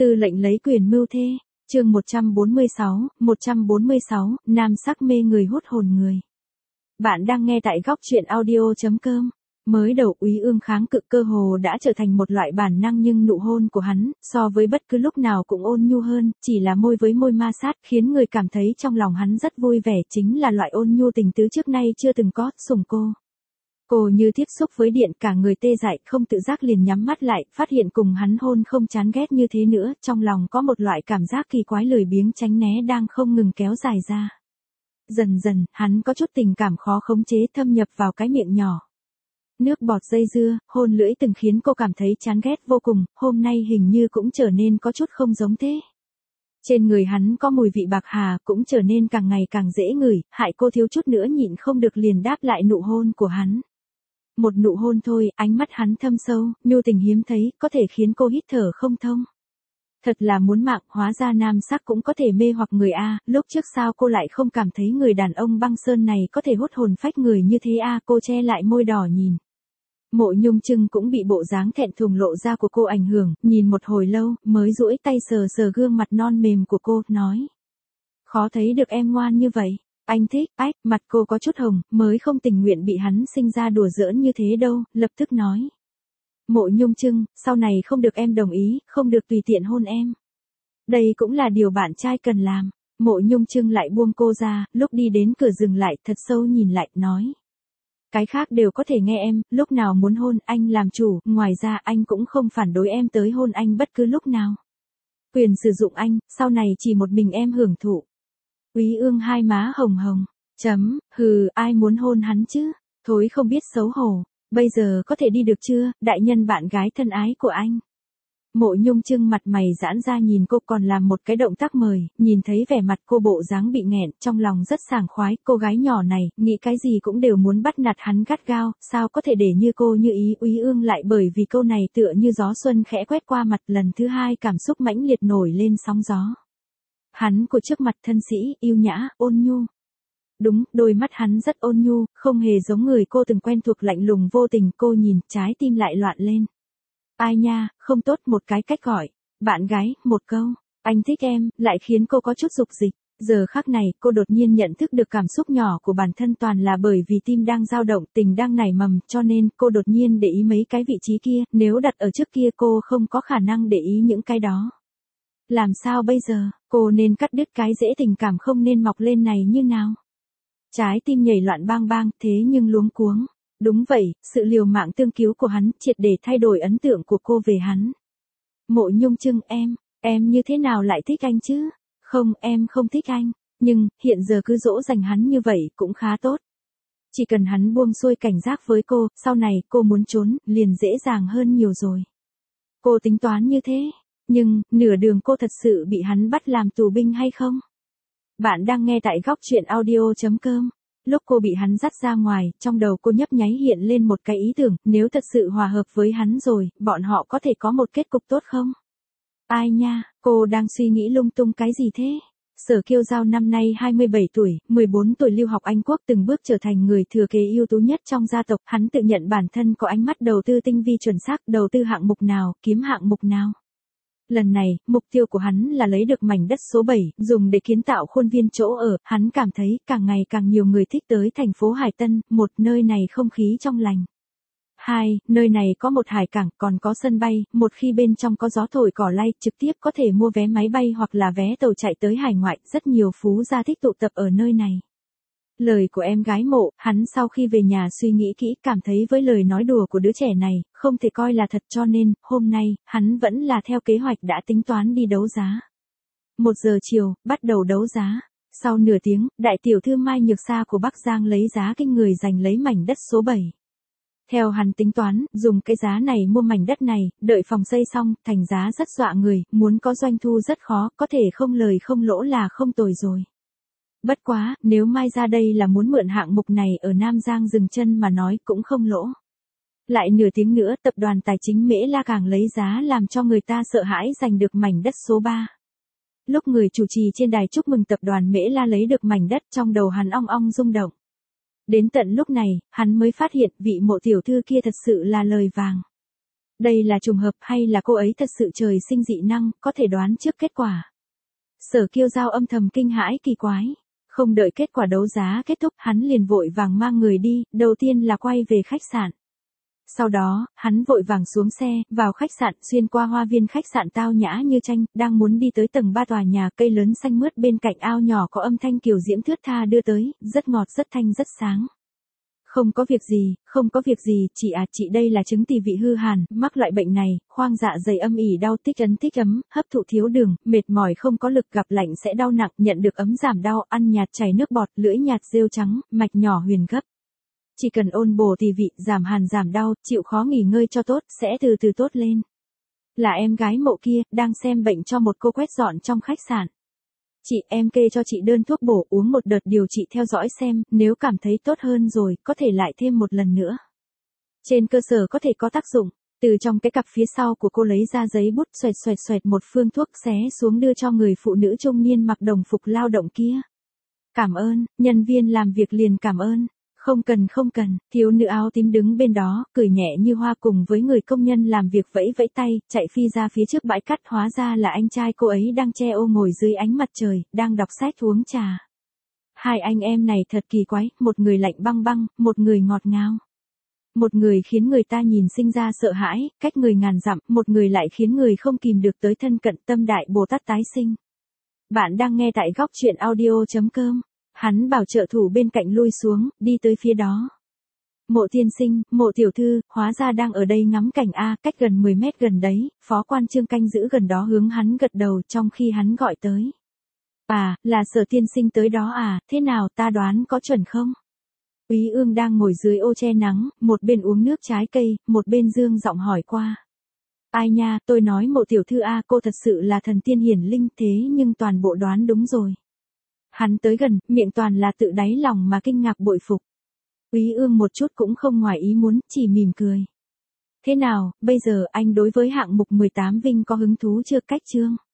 Tư lệnh lấy quyền mưu thê, chương 146, nam sắc mê người hút hồn người. Bạn đang nghe tại góc truyện audio.com. Mới đầu Úy Ương kháng cự cơ hồ đã trở thành một loại bản năng, nhưng nụ hôn của hắn, so với bất cứ lúc nào cũng ôn nhu hơn, chỉ là môi với môi ma sát, khiến người cảm thấy trong lòng hắn rất vui vẻ, chính là loại ôn nhu tình tứ trước nay chưa từng có, sủng cô. Cô như tiếp xúc với điện, cả người tê dại, không tự giác liền nhắm mắt lại, phát hiện cùng hắn hôn không chán ghét như thế nữa, trong lòng có một loại cảm giác kỳ quái lười biếng tránh né đang không ngừng kéo dài ra. Dần dần, hắn có chút tình cảm khó khống chế thâm nhập vào cái miệng nhỏ. Nước bọt dây dưa, hôn lưỡi từng khiến cô cảm thấy chán ghét vô cùng, hôm nay hình như cũng trở nên có chút không giống thế. Trên người hắn có mùi vị bạc hà, cũng trở nên càng ngày càng dễ ngửi, hại cô thiếu chút nữa nhịn không được liền đáp lại nụ hôn của hắn. Một nụ hôn thôi, ánh mắt hắn thâm sâu, nhu tình hiếm thấy, có thể khiến cô hít thở không thông. Thật là muốn mạng, hóa ra nam sắc cũng có thể mê hoặc người a, lúc trước sao cô lại không cảm thấy người đàn ông băng sơn này có thể hút hồn phách người như thế a, cô che lại môi đỏ nhìn. Mộ Nhung Trưng cũng bị bộ dáng thẹn thùng lộ ra của cô ảnh hưởng, nhìn một hồi lâu, mới duỗi tay sờ sờ gương mặt non mềm của cô, nói. Khó thấy được em ngoan như vậy. Anh thích, mặt cô có chút hồng, mới không tình nguyện bị hắn sinh ra đùa giỡn như thế đâu, lập tức nói. Mộ Nhung Trưng, sau này không được em đồng ý, không được tùy tiện hôn em. Đây cũng là điều bạn trai cần làm. Mộ Nhung Trưng lại buông cô ra, lúc đi đến cửa dừng lại, thật sâu nhìn lại, nói. Cái khác đều có thể nghe em, lúc nào muốn hôn, anh làm chủ, ngoài ra anh cũng không phản đối em tới hôn anh bất cứ lúc nào. Quyền sử dụng anh, sau này chỉ một mình em hưởng thụ. Úy Ương hai má hồng hồng, hừ, ai muốn hôn hắn chứ, thối không biết xấu hổ, bây giờ có thể đi được chưa, đại nhân bạn gái thân ái của anh. Mộ Nhung Trưng mặt mày giãn ra nhìn cô, còn làm một cái động tác mời, nhìn thấy vẻ mặt cô bộ dáng bị nghẹn, trong lòng rất sảng khoái, cô gái nhỏ này, nghĩ cái gì cũng đều muốn bắt nạt hắn gắt gao, sao có thể để như cô như ý. Úy Ương lại bởi vì câu này tựa như gió xuân khẽ quét qua mặt, lần thứ hai cảm xúc mãnh liệt nổi lên sóng gió. Hắn của trước mặt thân sĩ, yêu nhã, ôn nhu. Đúng, đôi mắt hắn rất ôn nhu, không hề giống người cô từng quen thuộc lạnh lùng vô tình, cô nhìn, trái tim lại loạn lên. Ai nha, không tốt, một cái cách gọi. Bạn gái, một câu, anh thích em, lại khiến cô có chút dục dịch. Giờ khắc này, cô đột nhiên nhận thức được cảm xúc nhỏ của bản thân toàn là bởi vì tim đang dao động, tình đang nảy mầm, cho nên cô đột nhiên để ý mấy cái vị trí kia, nếu đặt ở trước kia cô không có khả năng để ý những cái đó. Làm sao bây giờ, cô nên cắt đứt cái rễ tình cảm không nên mọc lên này như nào? Trái tim nhảy loạn bang bang, thế nhưng luống cuống. Đúng vậy, sự liều mạng tương cứu của hắn triệt để thay đổi ấn tượng của cô về hắn. Mộ Nhung Trưng, em như thế nào lại thích anh chứ? Không, em không thích anh, nhưng hiện giờ cứ dỗ dành hắn như vậy cũng khá tốt. Chỉ cần hắn buông xuôi cảnh giác với cô, sau này cô muốn trốn, liền dễ dàng hơn nhiều rồi. Cô tính toán như thế. Nhưng, nửa đường cô thật sự bị hắn bắt làm tù binh hay không? Bạn đang nghe tại góc truyện audio.com. Lúc cô bị hắn dắt ra ngoài, trong đầu cô nhấp nháy hiện lên một cái ý tưởng, nếu thật sự hòa hợp với hắn rồi, bọn họ có thể có một kết cục tốt không? Ai nha, cô đang suy nghĩ lung tung cái gì thế? Sở Kiêu Giao năm nay 27 tuổi, 14 tuổi lưu học Anh Quốc, từng bước trở thành người thừa kế ưu tú nhất trong gia tộc, hắn tự nhận bản thân có ánh mắt đầu tư tinh vi chuẩn xác, đầu tư hạng mục nào, kiếm hạng mục nào. Lần này, mục tiêu của hắn là lấy được mảnh đất số 7, dùng để kiến tạo khuôn viên chỗ ở, hắn cảm thấy càng ngày càng nhiều người thích tới thành phố Hải Tân, một, nơi này không khí trong lành. 2, nơi này có một hải cảng, còn có sân bay, một khi bên trong có gió thổi cỏ lay, trực tiếp có thể mua vé máy bay hoặc là vé tàu chạy tới hải ngoại, rất nhiều phú gia thích tụ tập ở nơi này. Lời của em gái Mộ, hắn sau khi về nhà suy nghĩ kỹ, cảm thấy với lời nói đùa của đứa trẻ này, không thể coi là thật, cho nên, hôm nay, hắn vẫn là theo kế hoạch đã tính toán đi đấu giá. 1 giờ chiều, bắt đầu đấu giá. Sau nửa tiếng, đại tiểu thư Mai Nhược Sa của Bắc Giang lấy giá kinh người giành lấy mảnh đất số 7. Theo hắn tính toán, dùng cái giá này mua mảnh đất này, đợi phòng xây xong, thành giá rất dọa người, muốn có doanh thu rất khó, có thể không lời không lỗ là không tồi rồi. Bất quá, nếu Mai ra đây là muốn mượn hạng mục này ở Nam Giang dừng chân mà nói cũng không lỗ. Lại nửa tiếng nữa, tập đoàn tài chính Mễ La càng lấy giá làm cho người ta sợ hãi giành được mảnh đất số 3. Lúc người chủ trì trên đài chúc mừng tập đoàn Mễ La lấy được mảnh đất, trong đầu hắn ong ong rung động. Đến tận lúc này, hắn mới phát hiện vị Mộ tiểu thư kia thật sự là lời vàng. Đây là trùng hợp hay là cô ấy thật sự trời sinh dị năng, có thể đoán trước kết quả. Sở Kiêu Giao âm thầm kinh hãi kỳ quái. Không đợi kết quả đấu giá kết thúc, hắn liền vội vàng mang người đi, đầu tiên là quay về khách sạn. Sau đó, hắn vội vàng xuống xe, vào khách sạn, xuyên qua hoa viên khách sạn tao nhã như tranh, đang muốn đi tới tầng 3 tòa nhà, cây lớn xanh mướt bên cạnh ao nhỏ có âm thanh kiều diễm thướt tha đưa tới, rất ngọt rất thanh rất sáng. Không có việc gì, không có việc gì, chị à, chị đây là chứng tỳ vị hư hàn, mắc loại bệnh này, khoang dạ dày âm ỉ đau tích ấm, hấp thụ thiếu đường, mệt mỏi không có lực, gặp lạnh sẽ đau nặng, nhận được ấm giảm đau, ăn nhạt chảy nước bọt, lưỡi nhạt rêu trắng, mạch nhỏ huyền gấp. Chỉ cần ôn bổ tỳ vị, giảm hàn giảm đau, chịu khó nghỉ ngơi cho tốt, sẽ từ từ tốt lên. Là em gái Mộ kia, đang xem bệnh cho một cô quét dọn trong khách sạn. Chị, em kê cho chị đơn thuốc bổ, uống một đợt điều trị theo dõi xem, nếu cảm thấy tốt hơn rồi, có thể lại thêm một lần nữa. Trên cơ sở có thể có tác dụng, từ trong cái cặp phía sau của cô lấy ra giấy bút, xoẹt một phương thuốc xé xuống đưa cho người phụ nữ trung niên mặc đồng phục lao động kia. Cảm ơn, nhân viên làm việc liền cảm ơn. Không cần, thiếu nữ áo tím đứng bên đó, cười nhẹ như hoa cùng với người công nhân làm việc vẫy vẫy tay, chạy phi ra phía trước bãi cát, hóa ra là anh trai cô ấy đang che ô ngồi dưới ánh mặt trời, đang đọc sách uống trà. Hai anh em này thật kỳ quái, một người lạnh băng băng, một người ngọt ngào. Một người khiến người ta nhìn sinh ra sợ hãi, cách người ngàn dặm, một người lại khiến người không kìm được tới thân cận, tâm đại Bồ Tát tái sinh. Bạn đang nghe tại góc truyện audio.com. Hắn bảo trợ thủ bên cạnh lui xuống, đi tới phía đó. Mộ tiên sinh, Mộ tiểu thư, hóa ra đang ở đây ngắm cảnh a, cách gần 10 mét gần đấy, phó quan Trương canh giữ gần đó hướng hắn gật đầu trong khi hắn gọi tới. À, là Sở tiên sinh tới đó à, thế nào, ta đoán có chuẩn không? Úy Ương đang ngồi dưới ô che nắng, một bên uống nước trái cây, một bên dương giọng hỏi qua. Ai nha, tôi nói Mộ tiểu thư a, cô thật sự là thần tiên hiển linh, thế nhưng toàn bộ đoán đúng rồi. Hắn tới gần, miệng toàn là tự đáy lòng mà kinh ngạc bội phục. Úy Ương một chút cũng không ngoài ý muốn, chỉ mỉm cười. Thế nào, bây giờ anh đối với hạng mục 18 Vinh có hứng thú chưa, cách chương?